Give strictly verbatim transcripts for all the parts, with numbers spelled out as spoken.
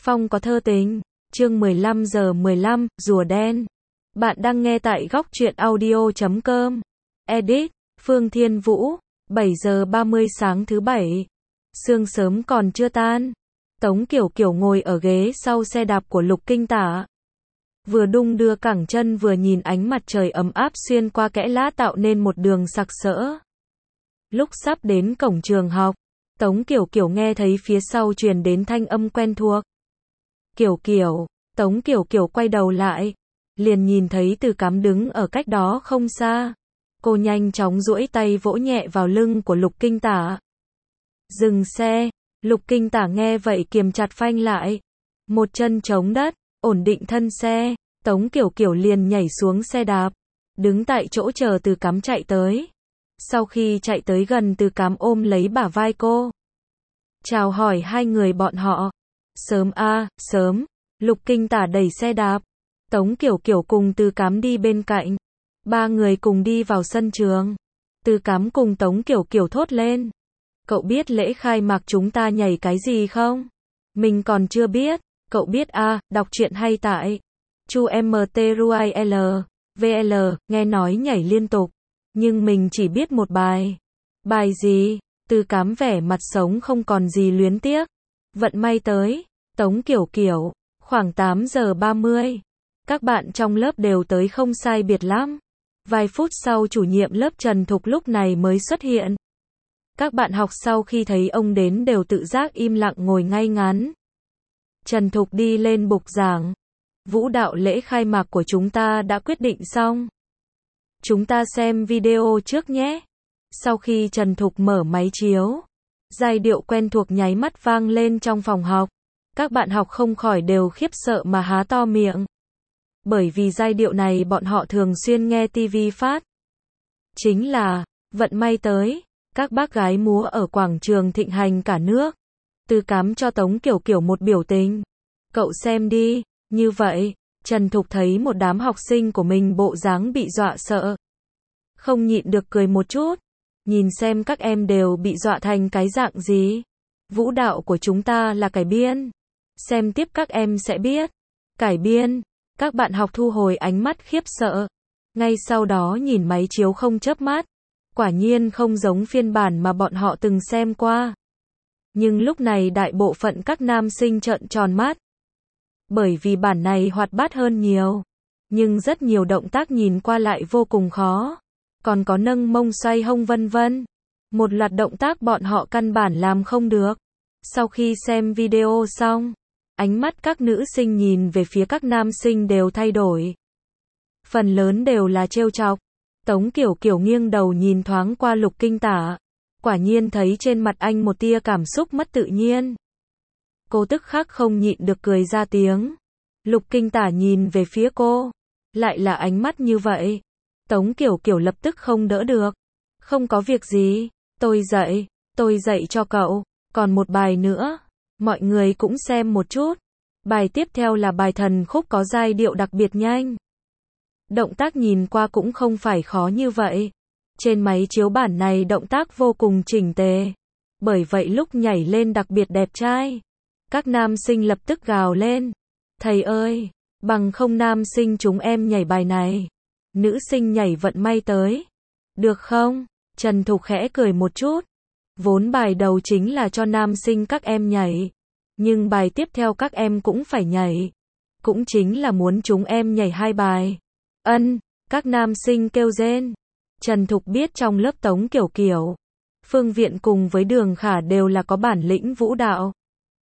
Phong có thơ tình, chương mười lăm giờ mười lăm, rùa đen. Bạn đang nghe tại góc truyện audio chấm com. Edit, Phương Thiên Vũ, bảy giờ ba mươi sáng thứ bảy. Sương sớm còn chưa tan. Tống Kiểu Kiểu ngồi ở ghế sau xe đạp của Lục Kinh Tả. Vừa đung đưa cẳng chân vừa nhìn ánh mặt trời ấm áp xuyên qua kẽ lá tạo nên một đường sặc sỡ. Lúc sắp đến cổng trường học, Tống Kiểu Kiểu nghe thấy phía sau truyền đến thanh âm quen thuộc. Kiểu Kiểu, Tống Kiểu Kiểu quay đầu lại, liền nhìn thấy Từ Cám đứng ở cách đó không xa. Cô nhanh chóng duỗi tay vỗ nhẹ vào lưng của Lục Kinh Tả. Dừng xe, Lục Kinh Tả nghe vậy kiềm chặt phanh lại. Một chân chống đất, ổn định thân xe, Tống Kiểu Kiểu liền nhảy xuống xe đạp, đứng tại chỗ chờ Từ Cám chạy tới. Sau khi chạy tới gần, Từ Cám ôm lấy bả vai cô, chào hỏi hai người bọn họ. Sớm a, à, sớm. Lục Kinh Tả đẩy xe đạp, Tống Kiểu Kiểu cùng Từ Cám đi bên cạnh. Ba người cùng đi vào sân trường. Từ Cám cùng Tống Kiểu Kiểu thốt lên. Cậu biết lễ khai mạc chúng ta nhảy cái gì không? Mình còn chưa biết. Cậu biết a, à, đọc truyện hay tại Chu em tê ruai lờ, vê lờ, nghe nói nhảy liên tục. Nhưng mình chỉ biết một bài. Bài gì? Từ Cám vẻ mặt sống không còn gì luyến tiếc. Vận may tới. Tống Kiểu Kiểu, khoảng tám giờ ba mươi. Các bạn trong lớp đều tới không sai biệt lắm. Vài phút sau chủ nhiệm lớp Trần Thục lúc này mới xuất hiện. Các bạn học sau khi thấy ông đến đều tự giác im lặng ngồi ngay ngắn. Trần Thục đi lên bục giảng. Vũ đạo lễ khai mạc của chúng ta đã quyết định xong. Chúng ta xem video trước nhé. Sau khi Trần Thục mở máy chiếu, giai điệu quen thuộc nháy mắt vang lên trong phòng học. Các bạn học không khỏi đều khiếp sợ mà há to miệng. Bởi vì giai điệu này bọn họ thường xuyên nghe ti vi phát. Chính là, vận may tới. Các bác gái múa ở quảng trường thịnh hành cả nước. Từ Cám cho Tống Kiểu Kiểu một biểu tình. Cậu xem đi. Như vậy, Trần Thục thấy một đám học sinh của mình bộ dáng bị dọa sợ. Không nhịn được cười một chút. Nhìn xem các em đều bị dọa thành cái dạng gì. Vũ đạo của chúng ta là cải biên. Xem tiếp các em sẽ biết. Cải biên. Các bạn học thu hồi ánh mắt khiếp sợ. Ngay sau đó nhìn máy chiếu không chớp mắt. Quả nhiên không giống phiên bản mà bọn họ từng xem qua. Nhưng lúc này đại bộ phận các nam sinh trợn tròn mắt. Bởi vì bản này hoạt bát hơn nhiều. Nhưng rất nhiều động tác nhìn qua lại vô cùng khó. Còn có nâng mông xoay hông vân vân. Một loạt động tác bọn họ căn bản làm không được. Sau khi xem video xong, ánh mắt các nữ sinh nhìn về phía các nam sinh đều thay đổi. Phần lớn đều là trêu chọc. Tống Kiểu Kiểu nghiêng đầu nhìn thoáng qua Lục Kinh Tả. Quả nhiên thấy trên mặt anh một tia cảm xúc mất tự nhiên. Cô tức khắc không nhịn được cười ra tiếng. Lục Kinh Tả nhìn về phía cô. Lại là ánh mắt như vậy. Tống Kiểu Kiểu lập tức không đỡ được. Không có việc gì. Tôi dạy. Tôi dạy cho cậu. Còn một bài nữa. Mọi người cũng xem một chút. Bài tiếp theo là bài thần khúc có giai điệu đặc biệt nhanh. Động tác nhìn qua cũng không phải khó như vậy. Trên máy chiếu bản này động tác vô cùng chỉnh tề. Bởi vậy lúc nhảy lên đặc biệt đẹp trai. Các nam sinh lập tức gào lên. Thầy ơi, bằng không nam sinh chúng em nhảy bài này. Nữ sinh nhảy vận may tới. Được không? Trần Thục khẽ cười một chút. Vốn bài đầu chính là cho nam sinh các em nhảy. Nhưng bài tiếp theo các em cũng phải nhảy. Cũng chính là muốn chúng em nhảy hai bài. Ân, các nam sinh kêu rên. Trần Thục biết trong lớp Tống Kiểu Kiểu, Phương Viện cùng với Đường Khả đều là có bản lĩnh vũ đạo.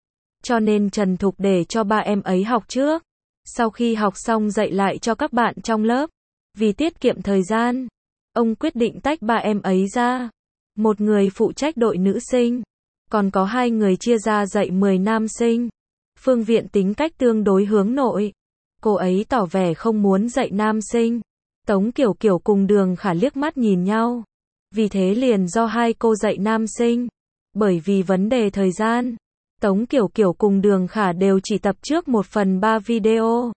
Cho nên Trần Thục để cho ba em ấy học trước. Sau khi học xong dạy lại cho các bạn trong lớp. Vì tiết kiệm thời gian, ông quyết định tách ba em ấy ra. Một người phụ trách đội nữ sinh. Còn có hai người chia ra dạy mười nam sinh. Phương Viện tính cách tương đối hướng nội. Cô ấy tỏ vẻ không muốn dạy nam sinh. Tống Kiểu Kiểu cùng Đường Khả liếc mắt nhìn nhau. Vì thế liền do hai cô dạy nam sinh. Bởi vì vấn đề thời gian, Tống Kiểu Kiểu cùng Đường Khả đều chỉ tập trước một phần ba video.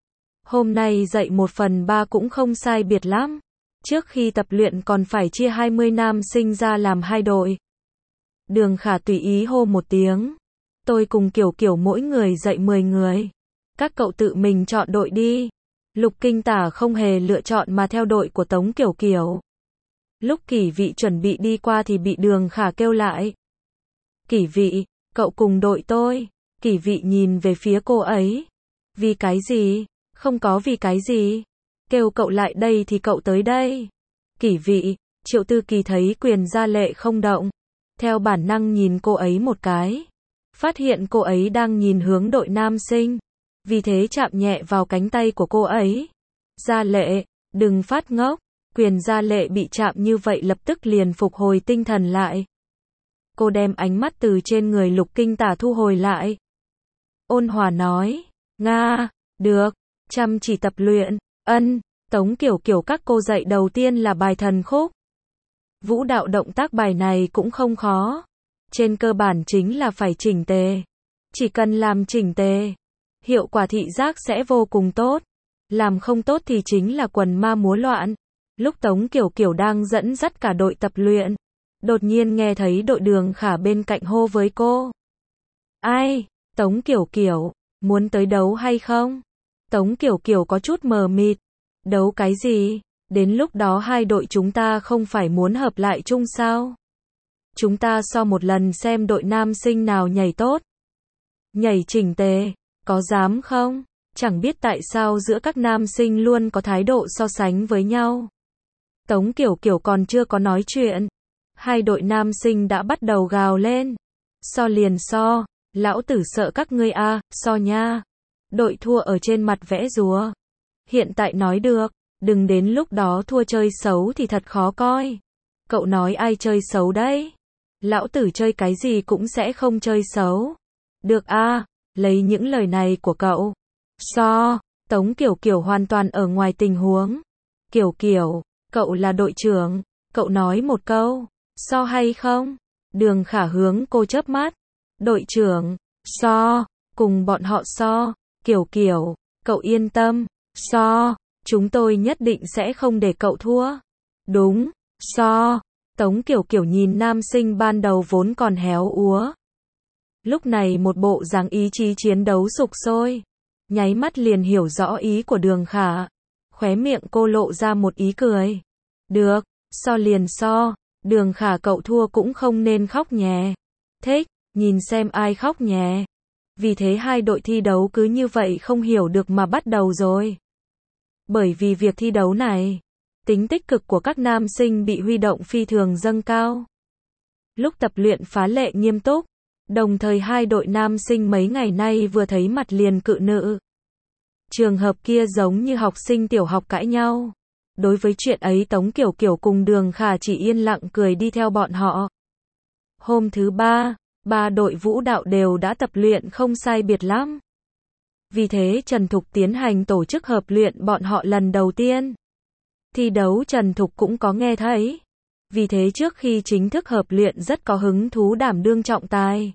Hôm nay dạy một phần ba cũng không sai biệt lắm. Trước khi tập luyện còn phải chia hai mươi nam sinh ra làm hai đội. Đường Khả tùy ý hô một tiếng. Tôi cùng Kiểu Kiểu mỗi người dạy mười người. Các cậu tự mình chọn đội đi. Lục Kinh Tả không hề lựa chọn mà theo đội của Tống Kiểu Kiểu. Lúc Kỷ Vị chuẩn bị đi qua thì bị Đường Khả kêu lại. Kỷ Vị, cậu cùng đội tôi. Kỷ Vị nhìn về phía cô ấy. Vì cái gì? Không có vì cái gì. Kêu cậu lại đây thì cậu tới đây. Kỷ Vị, Triệu Tư Kỳ thấy Quyền Gia Lệ không động. Theo bản năng nhìn cô ấy một cái. Phát hiện cô ấy đang nhìn hướng đội nam sinh. Vì thế chạm nhẹ vào cánh tay của cô ấy. Gia Lệ, đừng phát ngốc. Quyền Gia Lệ bị chạm như vậy lập tức liền phục hồi tinh thần lại. Cô đem ánh mắt từ trên người Lục Kinh Tả thu hồi lại. Ôn hòa nói, Nga, được, chăm chỉ tập luyện, ân, Tống Kiểu Kiểu các cô dạy đầu tiên là bài thần khúc. Vũ đạo động tác bài này cũng không khó. Trên cơ bản chính là phải chỉnh tề. Chỉ cần làm chỉnh tề, hiệu quả thị giác sẽ vô cùng tốt. Làm không tốt thì chính là quần ma múa loạn. Lúc Tống Kiểu Kiểu đang dẫn dắt cả đội tập luyện, đột nhiên nghe thấy đội Đường Khả bên cạnh hô với cô. Ai? Tống Kiểu Kiểu, muốn tới đấu hay không? Tống Kiểu Kiểu có chút mờ mịt. Đấu cái gì? Đến lúc đó hai đội chúng ta không phải muốn hợp lại chung sao? Chúng ta so một lần xem đội nam sinh nào nhảy tốt. Nhảy chỉnh tề, có dám không? Chẳng biết tại sao giữa các nam sinh luôn có thái độ so sánh với nhau. Tống Kiểu Kiểu còn chưa có nói chuyện. Hai đội nam sinh đã bắt đầu gào lên. So liền so, lão tử sợ các ngươi a, à, so nha. Đội thua ở trên mặt vẽ rùa. Hiện tại nói được, đừng đến lúc đó thua chơi xấu thì thật khó coi. Cậu nói ai chơi xấu đấy? Lão tử chơi cái gì cũng sẽ không chơi xấu. Được a, à, lấy những lời này của cậu. So, Tống Kiểu Kiểu hoàn toàn ở ngoài tình huống. Kiểu Kiểu, cậu là đội trưởng, cậu nói một câu, so hay không? Đường Khả hướng cô chớp mắt. Đội trưởng, so, cùng bọn họ so. Kiểu Kiểu, cậu yên tâm, so, chúng tôi nhất định sẽ không để cậu thua. Đúng, so. Tống Kiểu Kiểu nhìn nam sinh ban đầu vốn còn héo úa. Lúc này một bộ dáng ý chí chiến đấu sục sôi. Nháy mắt liền hiểu rõ ý của Đường Khả. Khóe miệng cô lộ ra một ý cười. Được, so liền so. Đường Khả cậu thua cũng không nên khóc nhè. Thích, nhìn xem ai khóc nhè. Vì thế hai đội thi đấu cứ như vậy không hiểu được mà bắt đầu rồi. Bởi vì việc thi đấu này, tính tích cực của các nam sinh bị huy động phi thường dâng cao. Lúc tập luyện phá lệ nghiêm túc, đồng thời hai đội nam sinh mấy ngày nay vừa thấy mặt liền cự nữ. Trường hợp kia giống như học sinh tiểu học cãi nhau. Đối với chuyện ấy Tống Kiểu Kiểu cùng Đường Khả chỉ yên lặng cười đi theo bọn họ. Hôm thứ ba, ba đội vũ đạo đều đã tập luyện không sai biệt lắm. Vì thế Trần Thục tiến hành tổ chức hợp luyện bọn họ lần đầu tiên. Thi đấu Trần Thục cũng có nghe thấy. Vì thế trước khi chính thức hợp luyện rất có hứng thú đảm đương trọng tài.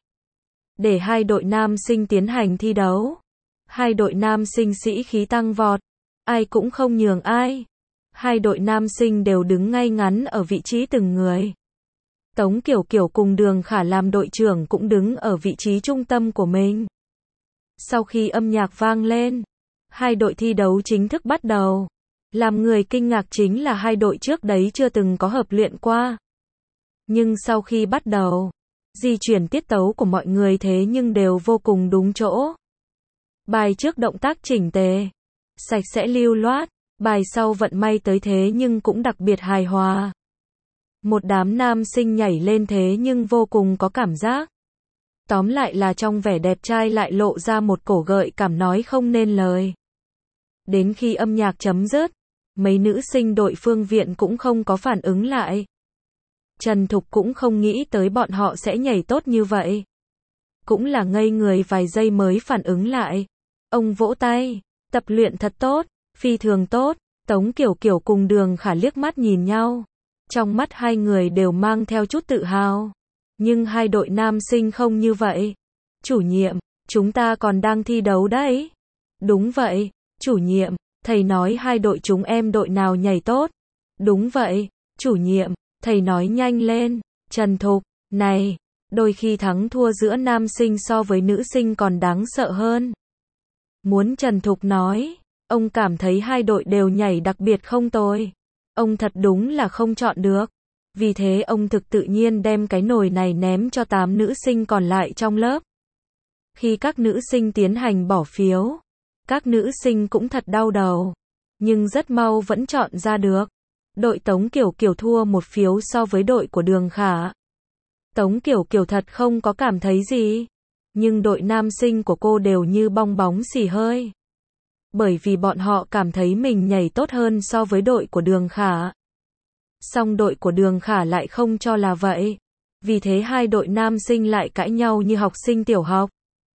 Để hai đội nam sinh tiến hành thi đấu. Hai đội nam sinh sĩ khí tăng vọt. Ai cũng không nhường ai. Hai đội nam sinh đều đứng ngay ngắn ở vị trí từng người. Tống Kiểu Kiểu cùng Đường Khả làm đội trưởng cũng đứng ở vị trí trung tâm của mình. Sau khi âm nhạc vang lên, hai đội thi đấu chính thức bắt đầu. Làm người kinh ngạc chính là hai đội trước đấy chưa từng có hợp luyện qua. Nhưng sau khi bắt đầu, di chuyển tiết tấu của mọi người thế nhưng đều vô cùng đúng chỗ. Bài trước động tác chỉnh tề, sạch sẽ lưu loát, bài sau vận may tới thế nhưng cũng đặc biệt hài hòa. Một đám nam sinh nhảy lên thế nhưng vô cùng có cảm giác. Tóm lại là trong vẻ đẹp trai lại lộ ra một cổ gợi cảm nói không nên lời. Đến khi âm nhạc chấm dứt, mấy nữ sinh đội Phương Viện cũng không có phản ứng lại. Trần Thục cũng không nghĩ tới bọn họ sẽ nhảy tốt như vậy. Cũng là ngây người vài giây mới phản ứng lại. Ông vỗ tay, tập luyện thật tốt, phi thường tốt. Tống Kiểu Kiểu cùng Đường Khả liếc mắt nhìn nhau. Trong mắt hai người đều mang theo chút tự hào. Nhưng hai đội nam sinh không như vậy. Chủ nhiệm, chúng ta còn đang thi đấu đấy. Đúng vậy, chủ nhiệm, thầy nói hai đội chúng em đội nào nhảy tốt. Đúng vậy, chủ nhiệm, thầy nói nhanh lên. Trần Thục, này, Đôi khi thắng thua giữa nam sinh so với nữ sinh còn đáng sợ hơn. Muốn Trần Thục nói, ông cảm thấy hai đội đều nhảy đặc biệt không tồi. Ông thật đúng là không chọn được. Vì thế ông thực tự nhiên đem cái nồi này ném cho tám nữ sinh còn lại trong lớp. Khi các nữ sinh tiến hành bỏ phiếu, các nữ sinh cũng thật đau đầu. Nhưng rất mau vẫn chọn ra được. Đội Tống Kiểu Kiểu thua một phiếu so với đội của Đường Khả. Tống Kiểu Kiểu thật không có cảm thấy gì. Nhưng đội nam sinh của cô đều như bong bóng xì hơi. Bởi vì bọn họ cảm thấy mình nhảy tốt hơn so với đội của Đường Khả. Song đội của Đường Khả lại không cho là vậy. Vì thế hai đội nam sinh lại cãi nhau như học sinh tiểu học.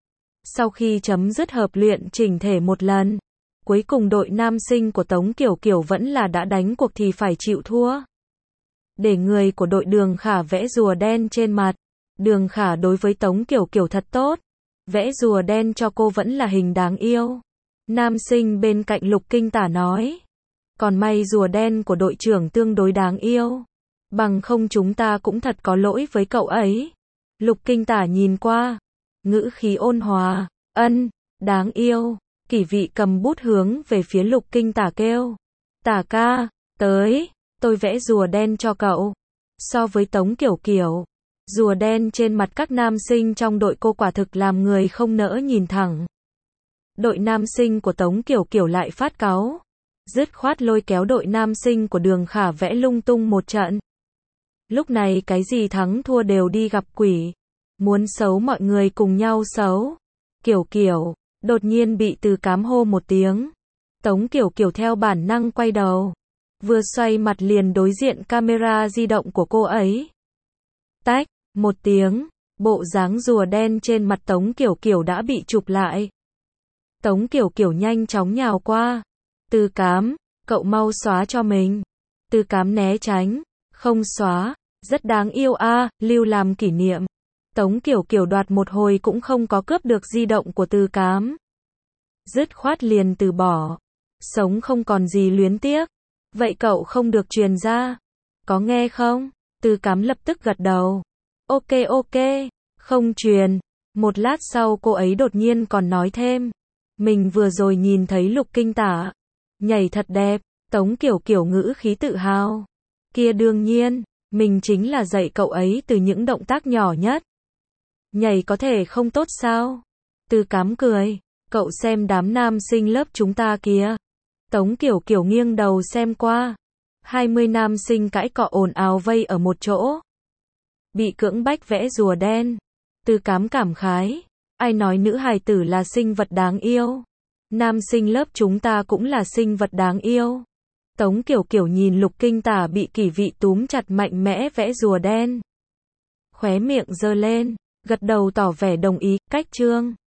Sau khi chấm dứt hợp luyện chỉnh thể một lần, cuối cùng đội nam sinh của Tống Kiểu Kiểu vẫn là đã đánh cuộc thì phải chịu thua. Để người của đội Đường Khả vẽ rùa đen trên mặt. Đường Khả đối với Tống Kiểu Kiểu thật tốt. Vẽ rùa đen cho cô vẫn là hình đáng yêu. Nam sinh bên cạnh Lục Kinh Tả nói. Còn may rùa đen của đội trưởng tương đối đáng yêu. Bằng không chúng ta cũng thật có lỗi với cậu ấy. Lục Kinh Tả nhìn qua. Ngữ khí ôn hòa. Ân, đáng yêu. Kỷ Vị cầm bút hướng về phía Lục Kinh Tả kêu. Tả ca, tới, tôi vẽ rùa đen cho cậu. So với Tống Kiểu Kiểu, rùa đen trên mặt các nam sinh trong đội cô quả thực làm người không nỡ nhìn thẳng. Đội nam sinh của Tống Kiểu Kiểu lại phát cáu. Dứt khoát lôi kéo đội nam sinh của Đường Khả vẽ lung tung một trận. Lúc này cái gì thắng thua đều đi gặp quỷ. Muốn xấu mọi người cùng nhau xấu. Kiểu Kiểu, đột nhiên bị Từ Cám hô một tiếng. Tống Kiểu Kiểu theo bản năng quay đầu. Vừa xoay mặt liền đối diện camera di động của cô ấy. Tách, một tiếng, bộ dáng rùa đen trên mặt Tống Kiểu Kiểu đã bị chụp lại. Tống Kiểu Kiểu nhanh chóng nhào qua. Từ Cám, cậu mau xóa cho mình. Từ Cám né tránh. Không xóa, rất đáng yêu a, à, lưu làm kỷ niệm. Tống Kiểu Kiểu đoạt một hồi cũng không có cướp được di động của Từ Cám. Dứt khoát liền từ bỏ. Sống không còn gì luyến tiếc. Vậy cậu không được truyền ra. Có nghe không? Từ Cám lập tức gật đầu. Ok ok, không truyền. Một lát sau cô ấy đột nhiên còn nói thêm. Mình vừa rồi nhìn thấy Lục Kinh Tả. Nhảy thật đẹp. Tống Kiểu Kiểu ngữ khí tự hào. Kia đương nhiên, mình chính là dạy cậu ấy từ những động tác nhỏ nhất. Nhảy có thể không tốt sao? Từ Cám cười. Cậu xem đám nam sinh lớp chúng ta kìa. Tống Kiểu Kiểu nghiêng đầu xem qua. hai mươi nam sinh cãi cọ ồn ào vây ở một chỗ. Bị cưỡng bách vẽ rùa đen. Từ Cám cảm khái. Ai nói nữ hài tử là sinh vật đáng yêu. Nam sinh lớp chúng ta cũng là sinh vật đáng yêu. Tống Kiểu Kiểu nhìn Lục Kinh Tả bị Kỷ Vị túm chặt mạnh mẽ vẽ rùa đen. Khóe miệng giơ lên, gật đầu tỏ vẻ đồng ý, cách chương.